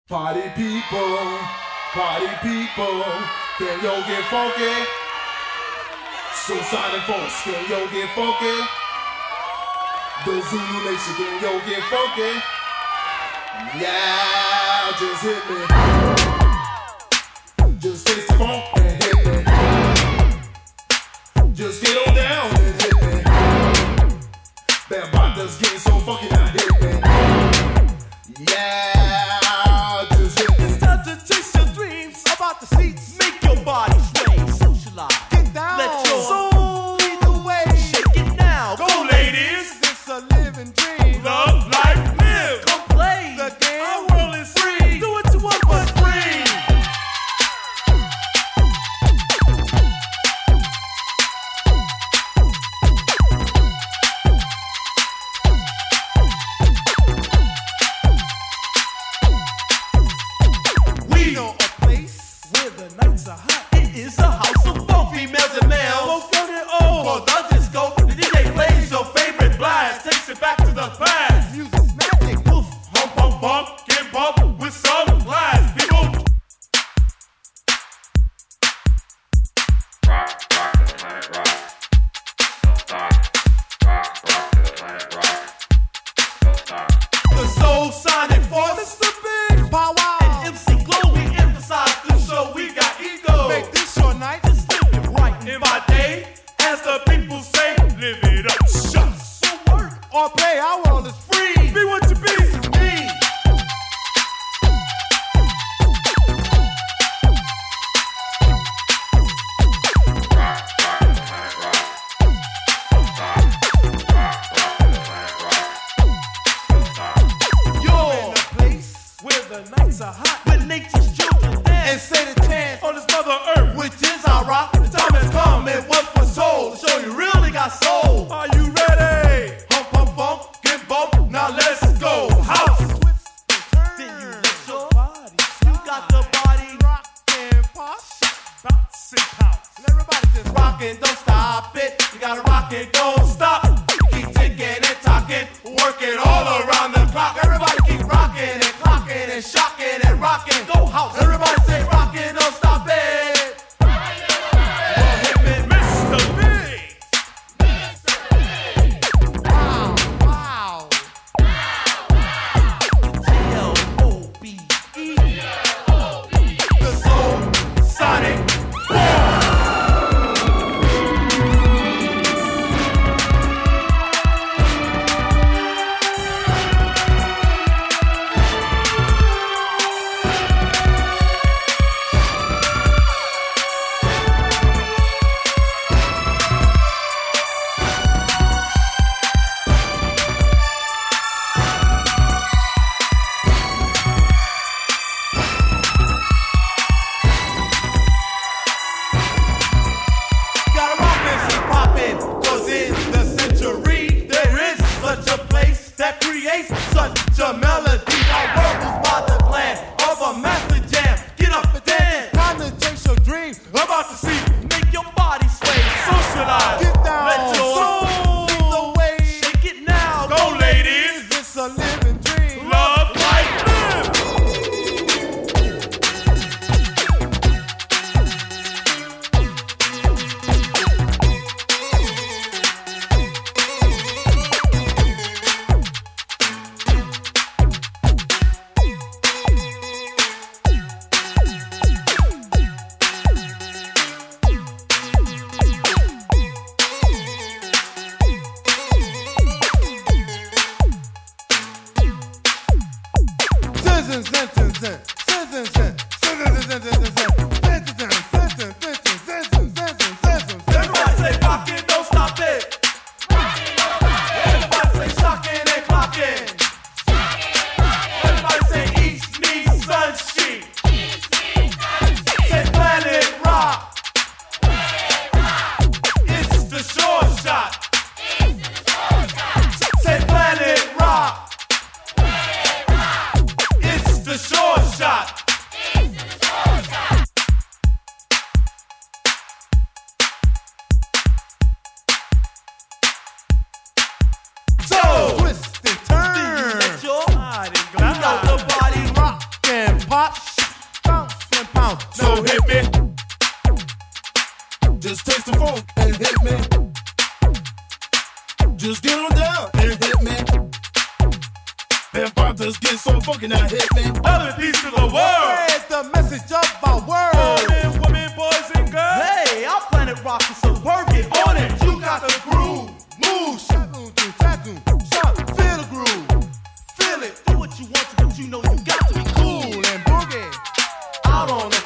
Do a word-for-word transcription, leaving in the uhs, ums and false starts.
Party people, party people, can yo get funky? Soulsonic folks, can yo get funky? The Zulu Nation, can yo get funky? Yeah, just hit me. Just taste the funk and hit me. Just get on down and hit me. Bambanda's getting so funky now, hit me. Yeah. About the seats, make your body sway, socialize, get down, let your soul lead the way, shake it now, go ladies, it's a living dream, love, life, live, come play the game, our world is free, do it to us but free. We know a place where the nights are hot. It is a house of funk, females and males. Both young and old. For the disco, the D J plays your favorite blast. Takes it back to the past. Music's magic. Poof, hump, hump, bump, get bumped with some blast. People. Rock, rock to the planet rock. Don't stop. Rock, rock to the planet rock. Don't stop. The Soulsonic Force. Mister Big Power. And M C Glow, we emphasize the show. We got ego. Make this your night. Just live it right. In my day, as the people say, live it up. Shucks. So work or play, our world is free. Be what you be. This is me. Rock, rock to the planet rock. Don't stop. Rock, rock to the planet rock. Don't stop. You're in a place where the nights are hot, where nature's children dance and say the chant on this mother earth, which is our rock. The time has come and what for soul to show you really got soul. Are you ready? Hump, hump, hump, get bumped. Now let's go. House. Then you let your body. You got the body rock and pop, bounce and pounce. And everybody just rockin', don't stop it. You gotta rock it, don't stop. Keep ticking and talking, working all around the clock. Everybody keep rocking and clocking and shocking and rocking. Go house. Everybody say rockin', don't stop it. Well, hit me, Mister Big. Wow, wow. G L O B E. The Soulsonic Force. Gotta rock this and poppin', 'cause in the century there is such a place that creates such a melody. Our world is by the plan of a master jam. Get up and dance, time to chase your dream. About to see, make your body sway, socialize, get down, let your soul lead the way. Shake it now, go ladies. It's a living dream, love, life, live. Everybody say rockin', don't stop it. Everybody say shockin' and clockin'. Everybody say East meets Sunshine. Say Planet Rock. It's the short shot. Say Planet Rock. It's the short shot. Planet Funky now, hit me. Love and peace to the world. Spread the message of our world. Men, women, boys, and girls. Hey, our planet rock is suburban. On it, you got the groove. Move, shadow, tackle, shot, feel the groove. Feel it, do what you want to, but you know you got to be cool and boogie. Out on the